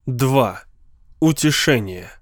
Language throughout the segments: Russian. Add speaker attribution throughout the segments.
Speaker 1: 2. Утешение.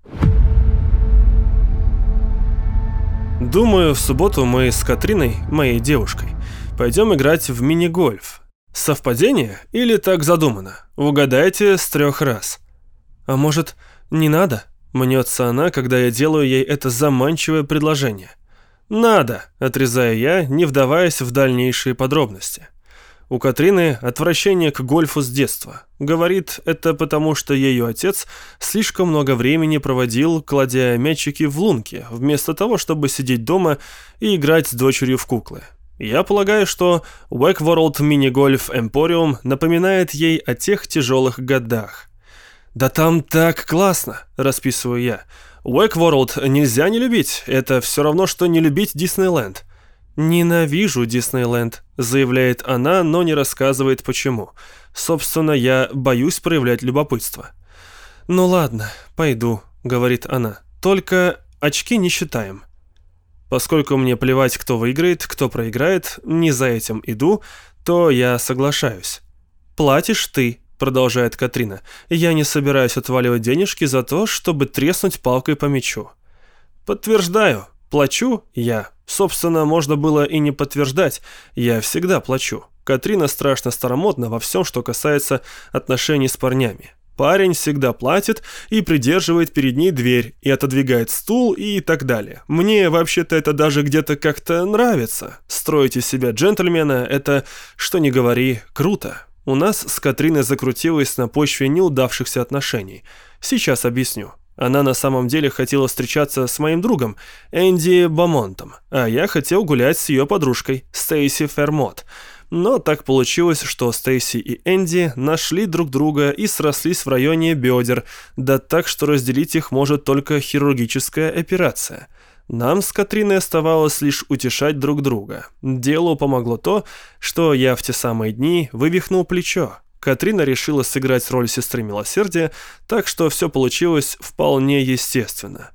Speaker 1: Думаю, в субботу мы с Катриной, моей девушкой, пойдем играть в мини-гольф. Совпадение или так задумано? Угадайте с 3 раз. А может, не надо? Мнется она, когда я делаю ей это заманчивое предложение. Надо, отрезаю я, не вдаваясь в дальнейшие подробности. У Катрины отвращение к гольфу с детства. Говорит, это потому, что ее отец слишком много времени проводил, кладя мячики в лунки, вместо того, чтобы сидеть дома и играть с дочерью в куклы. Я полагаю, что Wake World Mini Golf Emporium напоминает ей о тех тяжелых годах. «Да там так классно!» – расписываю я. «Wake World нельзя не любить, это все равно, что не любить Диснейленд». «Ненавижу Диснейленд», — заявляет она, но не рассказывает почему. Собственно, я боюсь проявлять любопытство. «Ну ладно, пойду», — говорит она. «Только очки не считаем». Поскольку мне плевать, кто выиграет, кто проиграет, не за этим иду, то я соглашаюсь. «Платишь ты», — продолжает Катрина. «Я не собираюсь отваливать денежки за то, чтобы треснуть палкой по мячу». «Подтверждаю, плачу я». Собственно, можно было и не подтверждать, я всегда плачу. Катрина страшно старомодна во всем, что касается отношений с парнями. Парень всегда платит и придерживает перед ней дверь, и отодвигает стул и так далее. Мне вообще-то это даже где-то как-то нравится. Строить из себя джентльмена – это, что ни говори, круто. У нас с Катриной закрутилось на почве неудавшихся отношений. Сейчас объясню. Она на самом деле хотела встречаться с моим другом, Энди Бамонтом, а я хотел гулять с ее подружкой, Стейси Фермот. Но так получилось, что Стейси и Энди нашли друг друга и срослись в районе бедер, да так, что разделить их может только хирургическая операция. Нам с Катриной оставалось лишь утешать друг друга. Делу помогло то, что я в те самые дни вывихнул плечо. Катрина решила сыграть роль сестры милосердия, так что все получилось вполне естественно.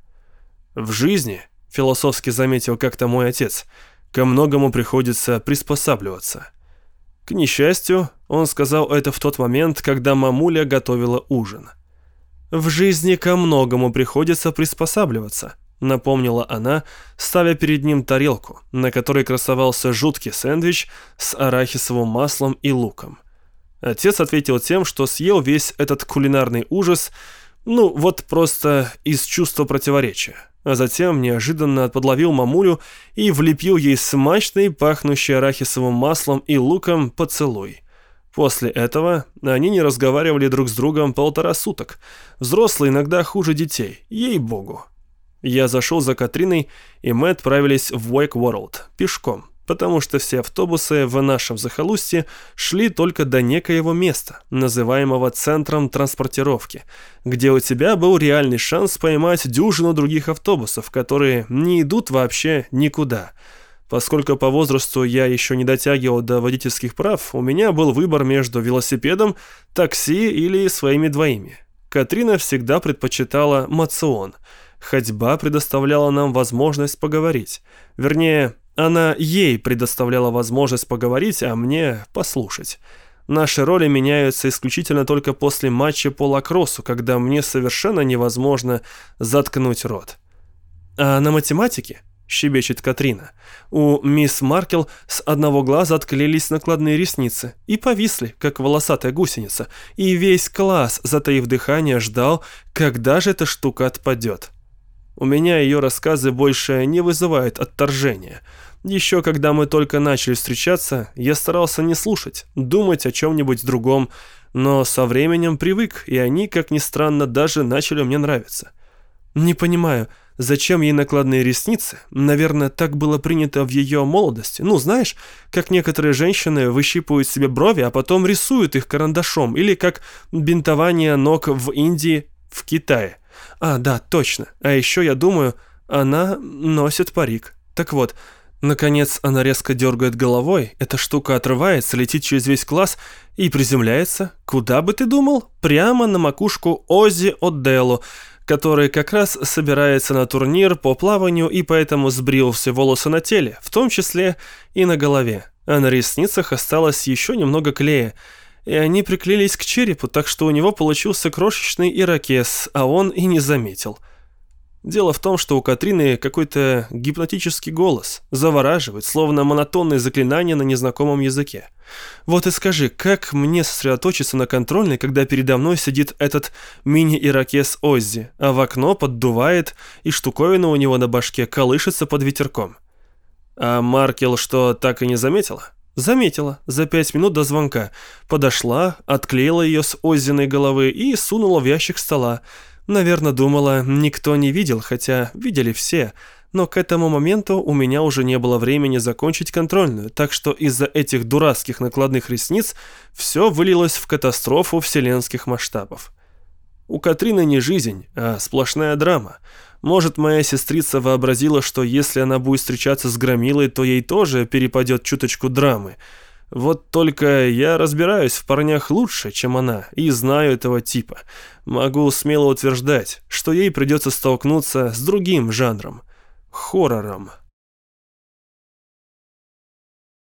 Speaker 1: В жизни, философски заметил как-то мой отец, ко многому приходится приспосабливаться. К несчастью, он сказал это в тот момент, когда мамуля готовила ужин. «В жизни ко многому приходится приспосабливаться», напомнила она, ставя перед ним тарелку, на которой красовался жуткий сэндвич с арахисовым маслом и луком. Отец ответил тем, что съел весь этот кулинарный ужас, вот просто из чувства противоречия. А затем неожиданно подловил мамулю и влепил ей смачный, пахнущий арахисовым маслом и луком поцелуй. После этого они не разговаривали друг с другом 1,5 суток. Взрослые иногда хуже детей, ей-богу. Я зашел за Катриной, и мы отправились в Wake World пешком. Потому что все автобусы в нашем захолустье шли только до некоего места, называемого центром транспортировки, где у тебя был реальный шанс поймать дюжину других автобусов, которые не идут вообще никуда. Поскольку по возрасту я еще не дотягивал до водительских прав, у меня был выбор между велосипедом, такси или своими двоими. Катрина всегда предпочитала моцион. Ходьба предоставляла нам возможность поговорить. Вернее, она ей предоставляла возможность поговорить, а мне послушать. Наши роли меняются исключительно только после матча по лакроссу, когда мне совершенно невозможно заткнуть рот. «А на математике?» – щебечет Катрина. «У мисс Маркел с одного глаза отклеились накладные ресницы и повисли, как волосатая гусеница, и весь класс, затаив дыхание, ждал, когда же эта штука отпадет». У меня ее рассказы больше не вызывают отторжения. Еще когда мы только начали встречаться, я старался не слушать, думать о чем-нибудь другом, но со временем привык, и они, как ни странно, даже начали мне нравиться. Не понимаю, зачем ей накладные ресницы? Наверное, так было принято в ее молодости. Знаешь, как некоторые женщины выщипывают себе брови, а потом рисуют их карандашом, или как бинтование ног в Индии, в Китае. А, да, точно. А еще, я думаю, она носит парик. Так вот, наконец она резко дергает головой, эта штука отрывается, летит через весь класс и приземляется, куда бы ты думал? Прямо на макушку Оззи О'Деллу, который как раз собирается на турнир по плаванию и поэтому сбрил все волосы на теле, в том числе и на голове. А на ресницах осталось еще немного клея. и они приклеились к черепу, так что у него получился крошечный ирокез, а он и не заметил. Дело в том, что у Катрины какой-то гипнотический голос, завораживает, словно монотонные заклинания на незнакомом языке. Вот и скажи, как мне сосредоточиться на контрольной, когда передо мной сидит этот мини-ирокез Оззи, а в окно поддувает, и штуковина у него на башке колышется под ветерком? А Маркел что, так и не заметила? Заметила, за 5 минут до звонка. Подошла, отклеила ее с Оззиной головы и сунула в ящик стола. Наверное, думала, никто не видел, хотя видели все. Но к этому моменту у меня уже не было времени закончить контрольную, так что из-за этих дурацких накладных ресниц все вылилось в катастрофу вселенских масштабов. У Катрины не жизнь, а сплошная драма. Может, моя сестрица вообразила, что если она будет встречаться с Громилой, то ей тоже перепадет чуточку драмы. Вот только я разбираюсь в парнях лучше, чем она, и знаю этого типа. Могу смело утверждать, что ей придется столкнуться с другим жанром – хоррором.